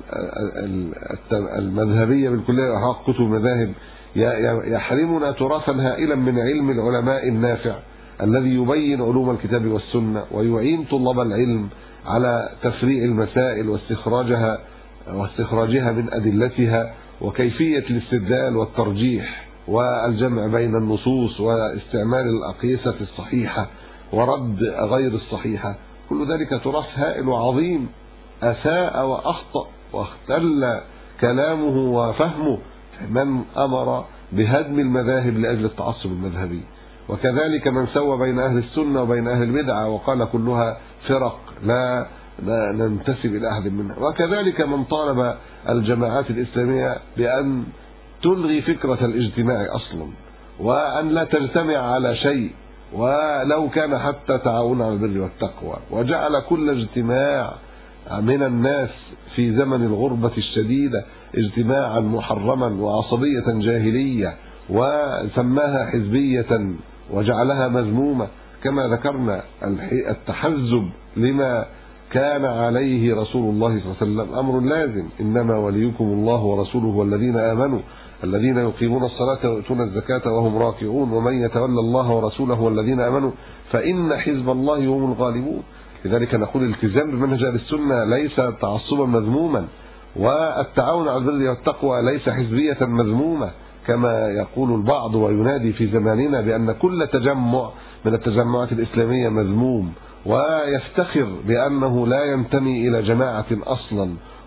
المذهبية بالكلية وإحراق كتب المذاهب يحرمنا تراثا هائلا من علم العلماء النافع الذي يبين علوم الكتاب والسنة ويعين طلاب العلم على تفريع المسائل واستخراجها من أدلتها، وكيفية الاستدلال والترجيح والجمع بين النصوص واستعمال الأقيسة الصحيحة ورد غير الصحيحة. كل ذلك تراث هائل وعظيم أساء وأخطأ واختل كلامه وفهمه من أمر بهدم المذاهب لأجل التعصب المذهبي، وكذلك من سوى بين أهل السنة وبين أهل البدعة وقال كلها فرق لا ننتسب إلى أحد منها، وكذلك من طالب الجماعات الإسلامية بأن تلغي فكرة الاجتماع أصلا، وأن لا تجتمع على شيء ولو كان حتى تعاون على البر والتقوى، وجعل كل اجتماع من الناس في زمن الغربة الشديدة اجتماعا محرما وعصبية جاهلية، وسماها حزبية وجعلها مذمومة. كما ذكرنا التحزب لما كان عليه رسول الله صلى الله عليه وسلم أمر لازم: إنما وليكم الله ورسوله والذين آمنوا الذين يقيمون الصلاة ويؤتون الزكاة وهم راكعون ومن يتولى الله ورسوله والذين آمنوا فإن حزب الله هم الغالبون. لذلك نقول الالتزام بمنهج أهل السنة ليس تعصبا مذموما، والتعاون على البر والتقوى ليس حزبية مذمومة كما يقول البعض وينادي في زماننا بأن كل تجمع من التجمعات الإسلامية مذموم، ويفتخر بأنه لا ينتمي إلى جماعة أصلا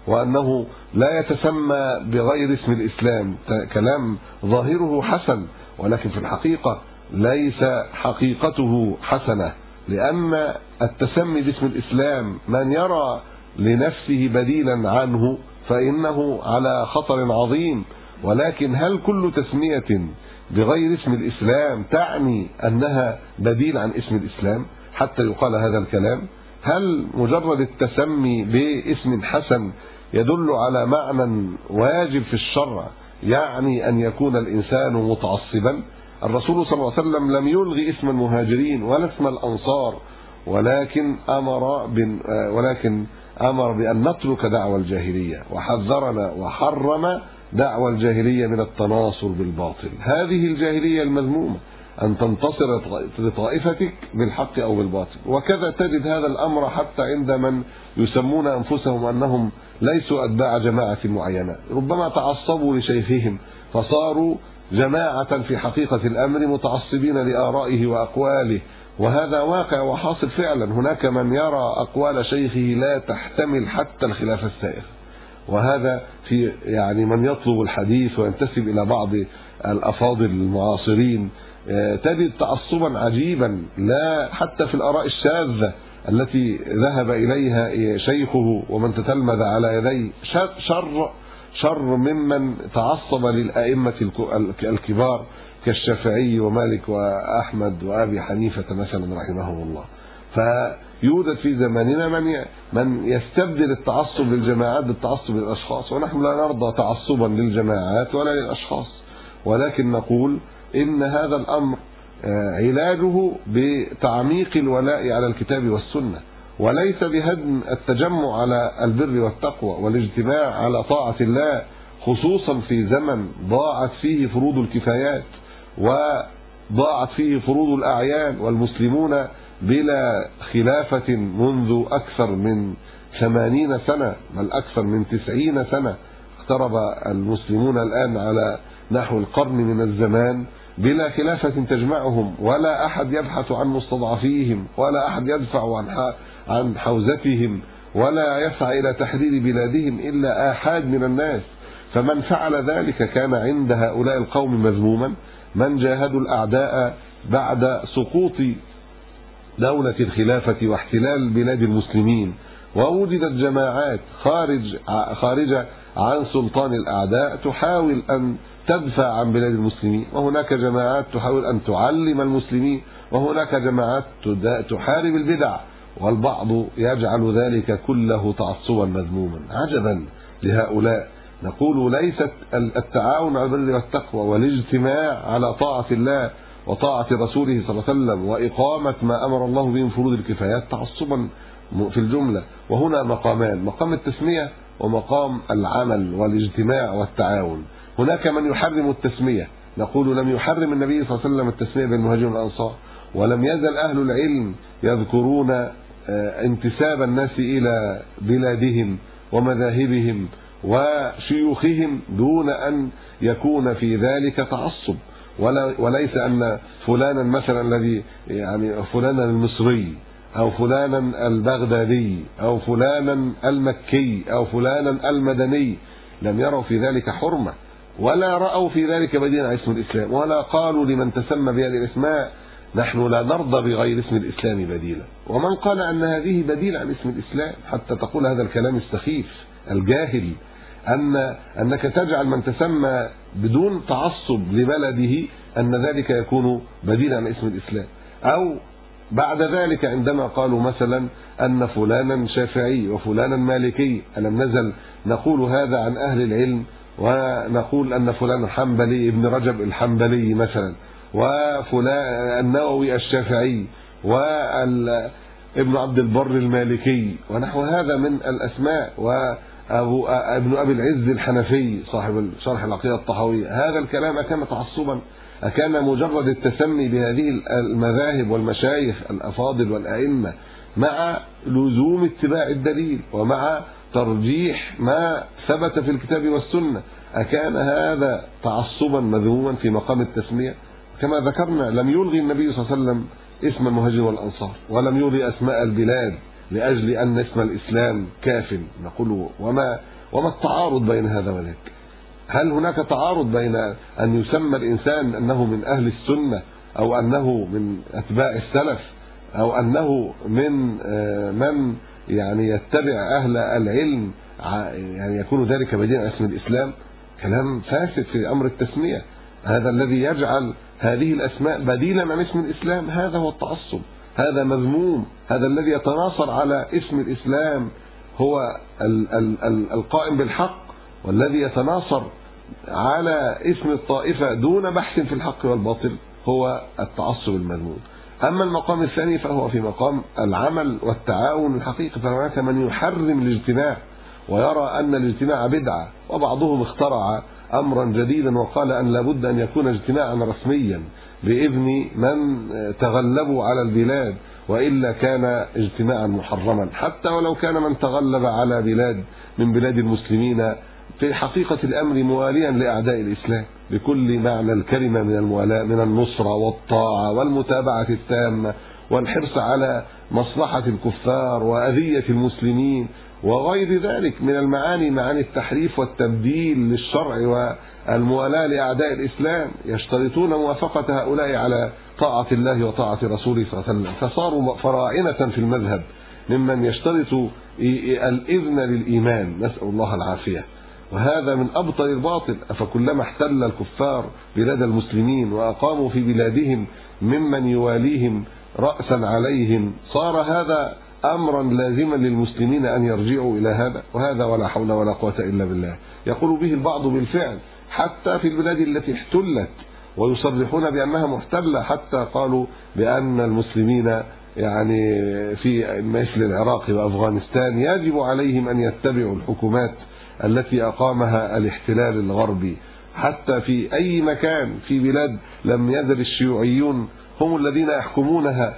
وأنه لا يتسمى بغير اسم الإسلام، كلام ظاهره حسن ولكن في الحقيقة ليس حقيقته حسنة، لأن التسمي باسم الإسلام من يرى لنفسه بديلا عنه فإنه على خطر عظيم. ولكن هل كل تسمية بغير اسم الإسلام تعني أنها بديل عن اسم الإسلام حتى يقال هذا الكلام؟ هل مجرد التسمي باسم حسن يدل على معنى واجب في الشرع يعني أن يكون الإنسان متعصبا؟ الرسول صلى الله عليه وسلم لم يلغي اسم المهاجرين ولا اسم الأنصار، ولكن أمر بأن نترك دعوى الجاهلية، وحذرنا وحرم دعوى الجاهلية من التناصر بالباطل. هذه الجاهلية المذمومة أن تنتصر لطائفتك بالحق أو بالباطل. وكذا تجد هذا الأمر حتى عند من يسمون أنفسهم أنهم ليسوا أتباع جماعة معينة، ربما تعصبوا لشيخهم فصاروا جماعة في حقيقة الأمر متعصبين لآرائه وأقواله، وهذا واقع وحاصل فعلا. هناك من يرى أقوال شيخه لا تحتمل حتى الخلاف السائغ، وهذا في يعني من يطلب الحديث وينتسب إلى بعض الأفاضل المعاصرين تجد تعصبا عجيبا، لا حتى في الآراء الشاذة التي ذهب إليها شيخه ومن تتلمذ على يديه شر ممن تعصب للأئمة الكبار كالشافعي ومالك وأحمد وأبي حنيفة مثلا رحمه الله. فيوجد في زماننا من يستبدل التعصب للجماعات بالتعصب للأشخاص، ونحن لا نرضى تعصبا للجماعات ولا للأشخاص، ولكن نقول إن هذا الأمر علاجه بتعميق الولاء على الكتاب والسنة، وليس بهدم التجمع على البر والتقوى والاجتماع على طاعة الله، خصوصا في زمن ضاعت فيه فروض الكفايات وضاعت فيه فروض الأعيان، والمسلمون بلا خلافة منذ أكثر من 80 سنة بل أكثر من 90 سنة. اقترب المسلمون الآن على نحو القرن من الزمان بلا خلافة تجمعهم، ولا أحد يبحث عن مستضعفيهم، ولا أحد يدفع عن حوزتهم، ولا يسعى إلى تحرير بلادهم إلا آحاد من الناس. فمن فعل ذلك كان عند هؤلاء القوم مذموما. من جاهدوا الأعداء بعد سقوط دولة الخلافة واحتلال بلاد المسلمين، ووجدت جماعات خارجة عن سلطان الأعداء تحاول أن تدفع عن بلاد المسلمين، وهناك جماعات تحاول أن تعلم المسلمين، وهناك جماعات تحارب البدع، والبعض يجعل ذلك كله تعصبا مذموما. عجبا لهؤلاء. نقول ليست التعاون على البر والتقوى والاجتماع على طاعة الله وطاعة رسوله صلى الله عليه وسلم وإقامة ما أمر الله به من فروض الكفايات تعصبا في الجملة. وهنا مقامان: مقام التسمية ومقام العمل والاجتماع والتعاون. هناك من يحرم التسمية، نقول لم يحرم النبي صلى الله عليه وسلم التسمية بين المهاجرين والأنصار، ولم يزل أهل العلم يذكرون انتساب الناس إلى بلادهم ومذاهبهم وشيوخهم دون أن يكون في ذلك تعصب، وليس أن فلانا مثلا الذي يعني فلانا المصري أو فلانا البغدادي أو فلانا المكي أو فلانا المدني لم يروا في ذلك حرمة، ولا رأوا في ذلك بديلا عن اسم الإسلام، ولا قالوا لمن تسمى بهذه الاسماء نحن لا نرضى بغير اسم الإسلام بديلا. ومن قال أن هذه بديل عن اسم الإسلام حتى تقول هذا الكلام السخيف الجاهل أنك تجعل من تسمى بدون تعصب لبلده أن ذلك يكون بديلا عن اسم الإسلام. أو بعد ذلك عندما قالوا مثلا أن فلانا شافعي وفلانا مالكي، ألم نزل نقول هذا عن أهل العلم، ونقول أن فلان حنبلي ابن رجب الحنبلي مثلا، وفلان النووي الشافعي، وابن عبد البر المالكي، ونحو هذا من الأسماء، ابن أبي العز الحنفي صاحب شرح العقيدة الطحاوية. هذا الكلام أكان تعصبا؟ أكان مجرد التسمي بهذه المذاهب والمشايخ الأفاضل والأئمة مع لزوم اتباع الدليل ومع ترجيح ما ثبت في الكتاب والسنة، أكان هذا تعصبا مذموما في مقام التسمية؟ كما ذكرنا لم يلغي النبي صلى الله عليه وسلم اسم المهاجرين والأنصار، ولم يلغي أسماء البلاد لأجل أن اسم الإسلام كاف. نقول وما التعارض بين هذا وذاك؟ هل هناك تعارض بين أن يسمى الإنسان أنه من أهل السنة أو أنه من أتباع السلف أو أنه من يعني يتبع أهل العلم، يعني يكون ذلك بديلا عن اسم الإسلام؟ كلام فاسد في أمر التسمية. هذا الذي يجعل هذه الأسماء بديلا عن اسم الإسلام هذا هو التعصب، هذا مذموم. هذا الذي يتناصر على اسم الإسلام هو القائم بالحق، والذي يتناصر على اسم الطائفة دون بحث في الحق والباطل هو التعصب المذموم. أما المقام الثاني فهو في مقام العمل والتعاون الحقيقي. فهناك من يحرم الاجتماع ويرى أن الاجتماع بدعة، وبعضهم اخترع أمرا جديدا وقال أن لابد أن يكون اجتماعا رسميا بإذن من تغلبوا على البلاد، وإلا كان اجتماعا محرما، حتى ولو كان من تغلب على بلاد من بلاد المسلمين في حقيقة الأمر مواليا لأعداء الإسلام بكل معنى الكلمة من الموالاة، من النصرة والطاعة والمتابعة التامة والحرص على مصلحة الكفار وأذية المسلمين وغير ذلك من المعاني، معاني التحريف والتبديل للشرع والموالاة لأعداء الإسلام. يشترطون موافقة هؤلاء على طاعة الله وطاعة رسوله صلى الله عليه وسلم، فصاروا فراعنة في المذهب ممن يشترط الإذن للإيمان، نسأل الله العافية. وهذا من أبطل الباطل. أفكلما احتل الكفار بلاد المسلمين وأقاموا في بلادهم ممن يواليهم رأسا عليهم صار هذا أمرا لازما للمسلمين أن يرجعوا إلى هذا؟ وهذا ولا حول ولا قوة إلا بالله. يقول به البعض بالفعل حتى في البلاد التي احتلت، ويصرحون بأنها محتلة، حتى قالوا بأن المسلمين يعني في مثل العراق وأفغانستان يجب عليهم أن يتبعوا الحكومات التي أقامها الاحتلال الغربي. حتى في أي مكان في بلاد لم يزل الشيوعيون هم الذين يحكمونها،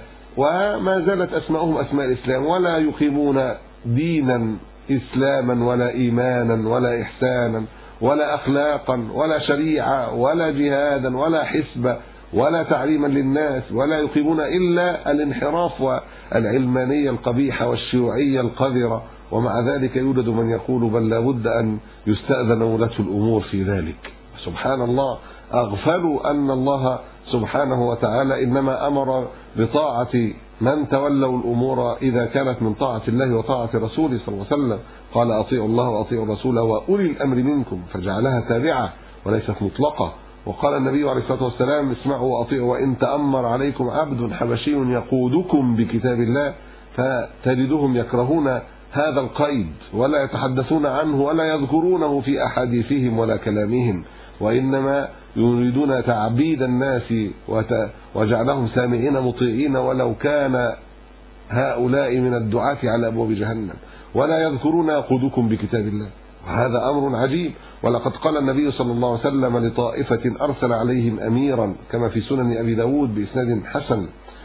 وما زالت أسماءهم أسماء الإسلام، ولا يقيمون دينا إسلاما ولا إيمانا ولا إحسانا ولا أخلاقا ولا شريعة ولا جهادا ولا حسبة ولا تعليما للناس، ولا يقيمون إلا الانحراف والعلمانية القبيحة والشيوعية القذرة. ومع ذلك يوجد من يقول بل لابد أن يستأذن ولاة الأمور في ذلك. سبحان الله، أغفلوا أن الله سبحانه وتعالى إنما أمر بطاعة من تولوا الأمور إذا كانت من طاعة الله وطاعة رسوله صلى الله عليه وسلم. قال أطيعوا الله وأطيعوا الرسول وأولي الأمر منكم، فجعلها تابعة وليست مطلقة. وقال النبي عليه الصلاة والسلام اسمعوا وأطيعوا وإن تأمر عليكم عبد حبشي يقودكم بكتاب الله. فتجدهم يكرهون هذا القيد ولا يتحدثون عنه ولا يذكرونه في أحاديثهم ولا كلامهم، وإنما يريدون تعبيد الناس وجعلهم سامعين مطيعين ولو كان هؤلاء من الدعاة على أبواب جهنم، ولا يذكرون يقودكم بكتاب الله. هذا أمر عجيب. ولقد قال النبي صلى الله عليه وسلم لطائفة أرسل عليهم أميرا كما في سنن أبي داود بإسناد حسن،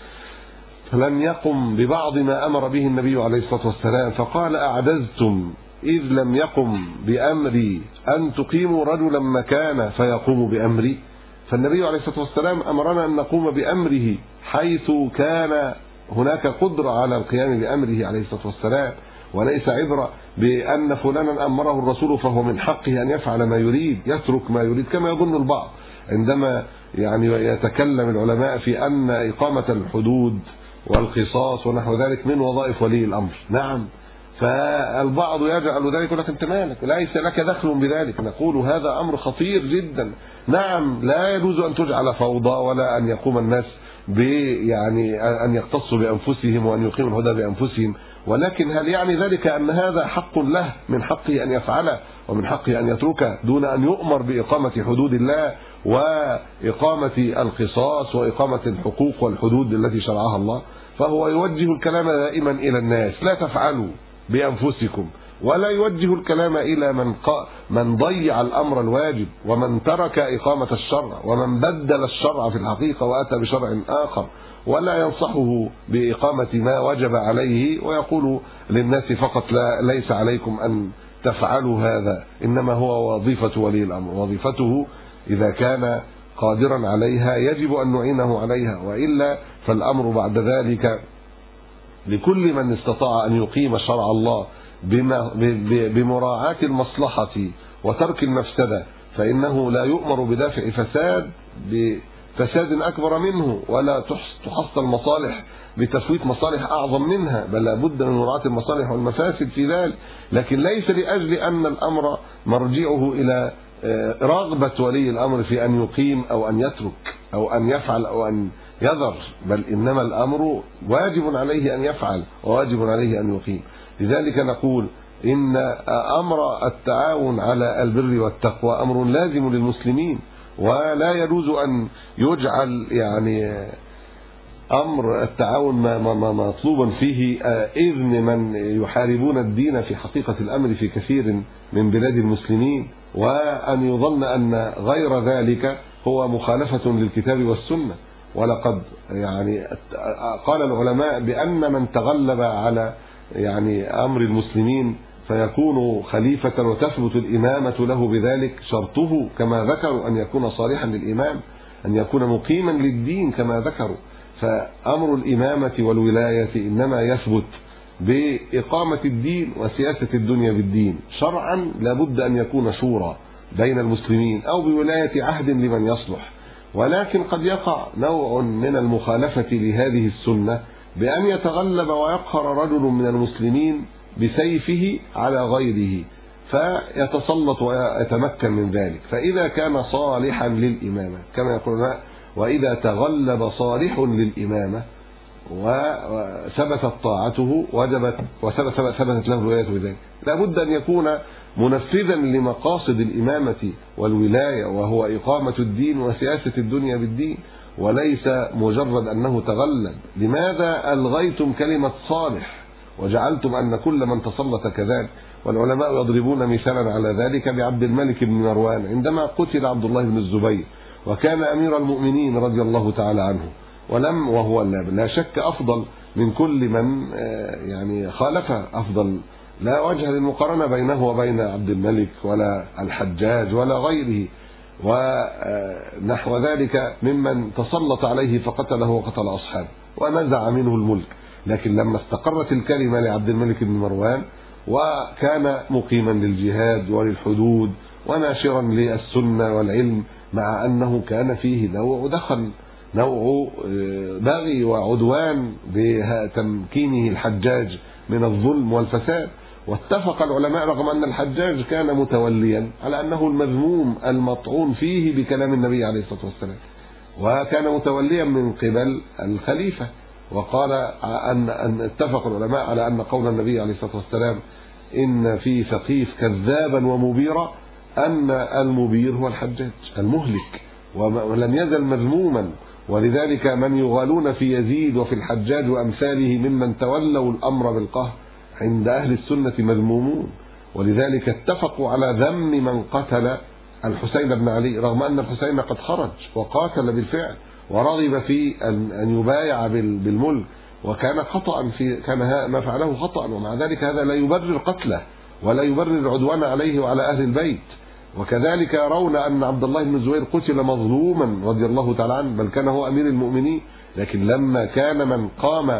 فلم يقم ببعض ما أمر به النبي عليه الصلاة والسلام، فقال أعجزتم إذ لم يقم بأمري أن تقيموا رجلا مكانه فيقوم بأمري. فالنبي عليه الصلاة والسلام أمرنا أن نقوم بأمره حيث كان هناك قدرة على القيام بأمره عليه الصلاة والسلام، وليس عبرة بأن فلانا أمره الرسول فهو من حقه أن يفعل ما يريد يترك ما يريد كما يظن البعض عندما يعني يتكلم العلماء في أن إقامة الحدود والقصاص ونحو ذلك من وظائف ولي الأمر. نعم، فالبعض يجعل ذلك، ولكن أنت مالك، ليس لك دخل بذلك. نقول هذا أمر خطير جدا. نعم، لا يجوز أن تجعل فوضى ولا أن يقوم الناس يعني أن يختصوا بأنفسهم وأن يقيموا الهدى بأنفسهم، ولكن هل يعني ذلك أن هذا حق له من حقه أن يفعله ومن حقه أن يتركه دون أن يؤمر بإقامة حدود الله وإقامة القصاص وإقامة الحقوق والحدود التي شرعها الله؟ فهو يوجه الكلام دائما إلى الناس لا تفعلوا بأنفسكم، ولا يوجه الكلام إلى من ضيع الأمر الواجب ومن ترك إقامة الشرع ومن بدل الشرع في الحقيقة وأتى بشرع آخر، ولا ينصحه بإقامة ما وجب عليه ويقول للناس فقط ليس عليكم أن تفعلوا هذا، إنما هو وظيفة ولي الأمر. وظيفته إذا كان قادرا عليها يجب أن نعينه عليها، وإلا فالأمر بعد ذلك لكل من استطاع أن يقيم شرع الله بمراعاة المصلحة وترك المفسدة، فإنه لا يؤمر بدافع فساد بفساد أكبر منه، ولا تحصل مصالح بتفويت مصالح أعظم منها، بل لابد من مراعاة المصالح والمفاسد في ذلك، لكن ليس لأجل أن الأمر مرجعه إلى رغبة ولي الأمر في أن يقيم أو أن يترك أو أن يفعل أو أن يذر، بل إنما الأمر واجب عليه أن يفعل وواجب عليه أن يقيم. لذلك نقول إن أمر التعاون على البر والتقوى أمر لازم للمسلمين، ولا يجوز أن يجعل يعني أمر التعاون مطلوبا فيه إذن من يحاربون الدين في حقيقة الأمر في كثير من بلاد المسلمين، وأن يظن أن غير ذلك هو مخالفة للكتاب والسنة. ولقد يعني قال العلماء بأن من تغلب على يعني أمر المسلمين فيكون خليفة وتثبت الإمامة له بذلك، شرطه كما ذكروا أن يكون صالحا للإمام، أن يكون مقيما للدين كما ذكروا. فأمر الإمامة والولاية إنما يثبت بإقامة الدين وسياسة الدنيا بالدين. شرعا لابد أن يكون شورى بين المسلمين أو بولاية عهد لمن يصلح، ولكن قد يقع نوع من المخالفة لهذه السنة بأن يتغلب ويقهر رجل من المسلمين بسيفه على غيره فيتسلط ويتمكن من ذلك. فإذا كان صالحا للإمامة كما يقولون، وإذا تغلب صالح للإمامة وثبتت طاعته وثبتت له الولاية بذلك، لابد أن يكون منفذا لمقاصد الإمامة والولاية، وهو إقامة الدين وسياسة الدنيا بالدين، وليس مجرد أنه تغلب. لماذا ألغيتم كلمة صالح وجعلتم أن كل من تسلط كذلك؟ والعلماء يضربون مثالا على ذلك بعبد الملك بن مروان عندما قتل عبد الله بن الزبير، وكان أمير المؤمنين رضي الله تعالى عنه، وهو لا شك أفضل من كل من يعني خالفه، أفضل لا وجه للمقارنة بينه وبين عبد الملك ولا الحجاج ولا غيره، ونحو ذلك ممن تسلط عليه فقتله وقتل أصحابه ونزع منه الملك. لكن لما استقرت الكلمة لعبد الملك بن مروان وكان مقيما للجهاد وللحدود وناشرا للسنة والعلم، مع أنه كان فيه نوع دخل، نوع بغي وعدوان بتمكينه الحجاج من الظلم والفساد. واتفق العلماء رغم أن الحجاج كان متوليا على أنه المذموم المطعون فيه بكلام النبي عليه الصلاة والسلام، وكان متوليا من قبل الخليفة. وقال أن اتفق العلماء على أن قول النبي عليه الصلاة والسلام إن في ثقيف كذابا ومبيرا، أن المبير هو الحجاج المهلك، ولم يزل مذموما. ولذلك من يغالون في يزيد وفي الحجاج وأمثاله ممن تولوا الأمر بالقهر عند أهل السنة مذمومون. ولذلك اتفقوا على ذم من قتل الحسين بن علي، رغم أن الحسين قد خرج وقاتل بالفعل ورغب في أن يبايع بالملك، وكان خطأ كان ما فعله خطأ، ومع ذلك هذا لا يبرر قتله ولا يبرر العدوان عليه وعلى أهل البيت. وكذلك يرون أن عبد الله بن الزبير قتل مظلوما رضي الله تعالى عنه، بل كان هو أمير المؤمنين، لكن لما كان من قام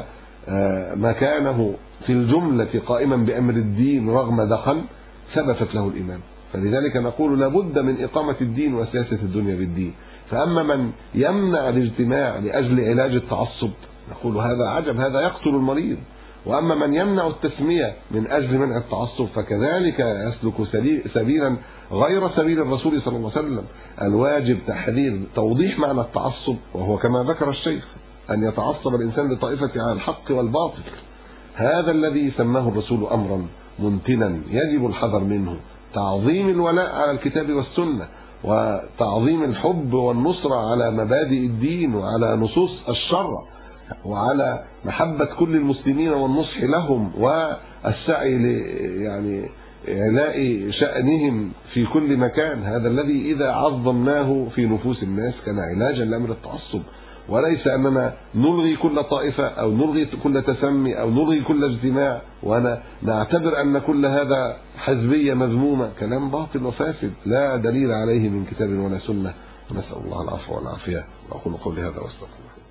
مكانه في الجملة قائما بأمر الدين رغم دخل ثبتت له الإمام. فلذلك نقول لابد من إقامة الدين وسياسة الدنيا بالدين. فأما من يمنع الاجتماع لأجل علاج التعصب نقول هذا عجب، هذا يقتل المريض. وأما من يمنع التسمية من أجل منع التعصب فكذلك يسلك سبيلا غير سبيل الرسول صلى الله عليه وسلم. الواجب تحذير توضيح معنى التعصب، وهو كما ذكر الشيخ أن يتعصب الإنسان لطائفة على الحق والباطل، هذا الذي سماه الرسول أمرا منتنا يجب الحذر منه. تعظيم الولاء على الكتاب والسنة، وتعظيم الحب والنصرة على مبادئ الدين وعلى نصوص الشرع، وعلى محبة كل المسلمين والنصح لهم والسعي يعني إعلاء شأنهم في كل مكان. هذا الذي إذا عظمناه في نفوس الناس كان علاجا لأمر التعصب، وليس أننا نلغي كل طائفة أو نلغي كل تسمي أو نلغي كل اجتماع ونعتبر أن كل هذا حزبية مذمومة. كلام باطل وفاسد لا دليل عليه من كتاب ولا سنة. نسأل الله العفو والعافية. وأقول قولي هذا واستغفر الله.